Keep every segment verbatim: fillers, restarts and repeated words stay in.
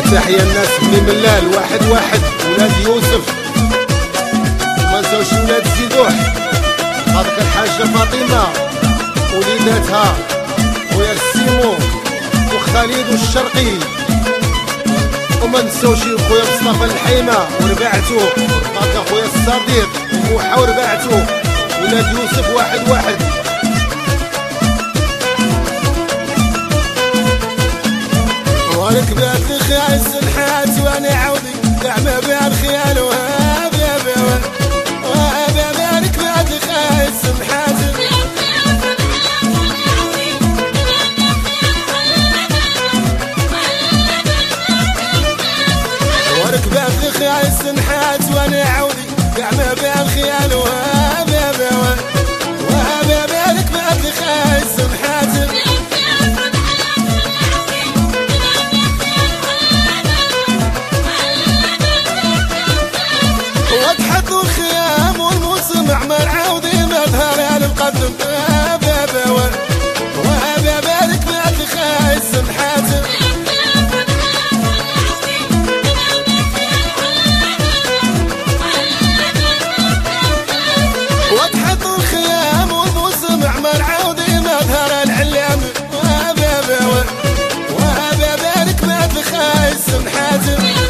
تحية الناس بني ملال واحد واحد ولاد يوسف ما نساوش ولاد زيدوح خاطر الحاجة فاطمة وليداتها خويا السيمو وخالد والشرقي وما نساوش خويا مصطفى الحيمة ورباعتو خاطر خويا الصديق وموحى ورباعتو ولاد يوسف واحد واحد. وركبات الخيال سنحات وانا عودي دعمة بها الخيال وهابا بها وهابا بها ركبات الخيال سنحات وركبات الخيال سنحات وانا عودي دعمة بها الخيال وهابا بها وهابا بها ركبات الخيال سنحات وتحطوا الخيام والموسم عمر عودي مظهر على القدم بابا وهابا بارك بعد الخايس سمحات وتحطوا الخيام والموسم عمر عودي مظهر العلام وهابا وهابا بارك بعد الخايس سمحات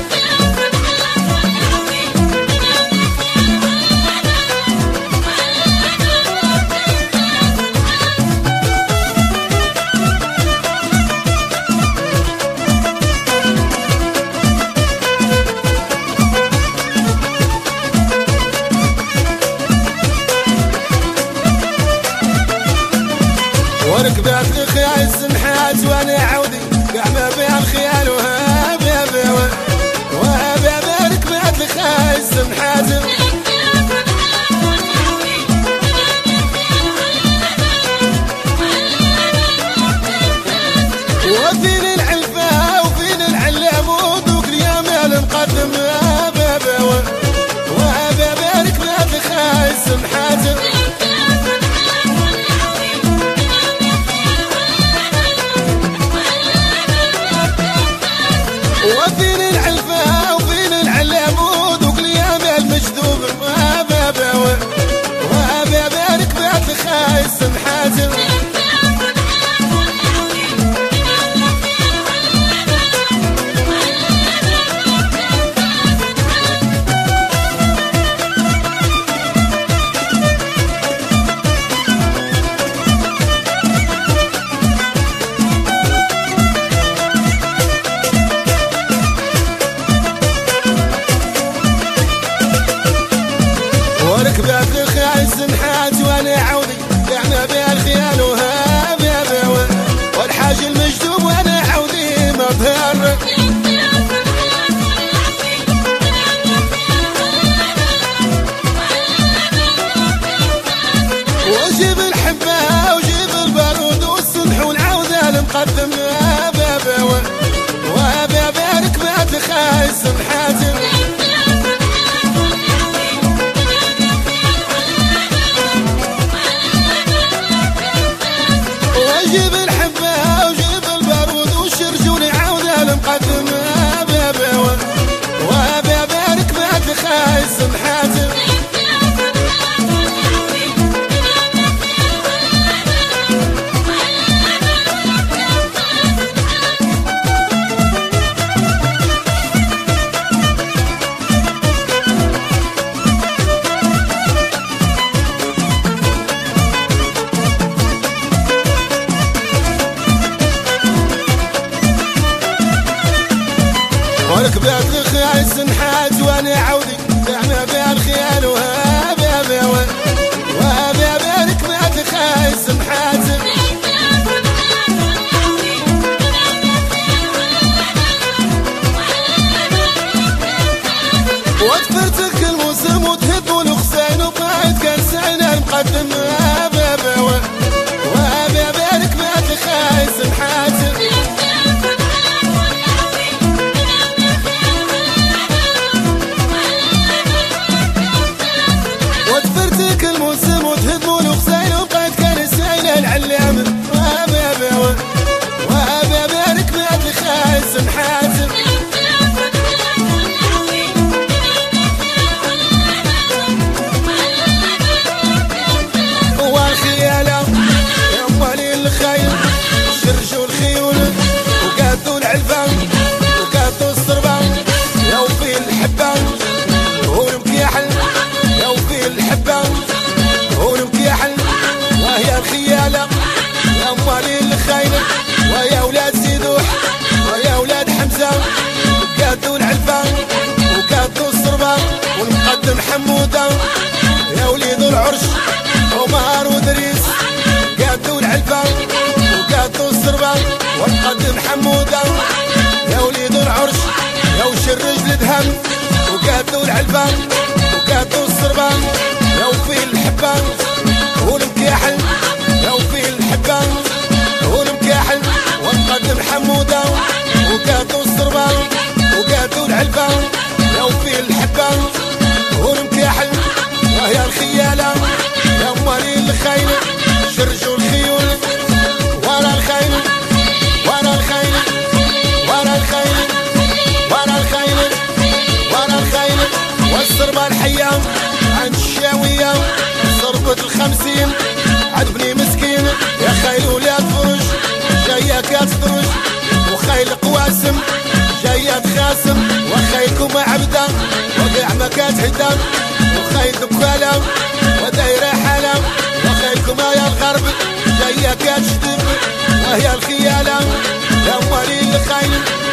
وركبات الخيال سمحات وانا عودي قعمة بها الخيال وهابا بها وهابا بها ركبات الخيال سمحات وفين العلفة وفين العلامود وكل يامال نقدم هابا بها وهابا بها ركبات الخيال سمحات وفين العلفة وفين العلامود وكل يامال مجذوب وهابا بها وهابا بارك بعد الخايس سمحات وركبات الخيال سمحات وانا عودي دعمة بها الخيال وهابا بها والحاج المجذوب وانا عودي مظهر وجيب الحبة وجيب البارود والسنح والعودة المقدم هابا بها وهابا بارك بعد الخيال سمحات وجيب الحبة وجيب البارود والشرجول عودة المقدم هابا بها وهابا بارك بعد الخايس سمحات الخيل ويا ولاد سيدوح ويا ولاد حمزة قادوا العلبة وقادوا الصربة والمقدم حمودة يا وليد العرش عمر ودريس قادوا العلبة وقادوا الصربة والمقدم حمودة يا وليد العرش يا وش الرجل دهم وقادوا العلبة وقادوا الصربة يا وفي الحبة والمكاحل يا وفي الحبة والمكاحل والمقدم حمودة وقادوا الصربة وقادوا العلبة يا وفي الحبة والمكاحل وهي الخيالة يا مريل الخيل شرجوا الخيول ورا الخيل ورا الخيل ورا الخيل ورا الخيل ورا الخيل والصربة الحية عند الشاوية صربة الخمسين عد بني مسكين يا خيل ولاد فرج جاية كاتدرج وخيل قواسم جاية تخاسم وخيلكم عبدة وقع ما كاتهدى وخيل دكالة ودايرة حالة وخيلكم يا الغرب جاية كاتشدب وهي الخيالة يا مريل الخيل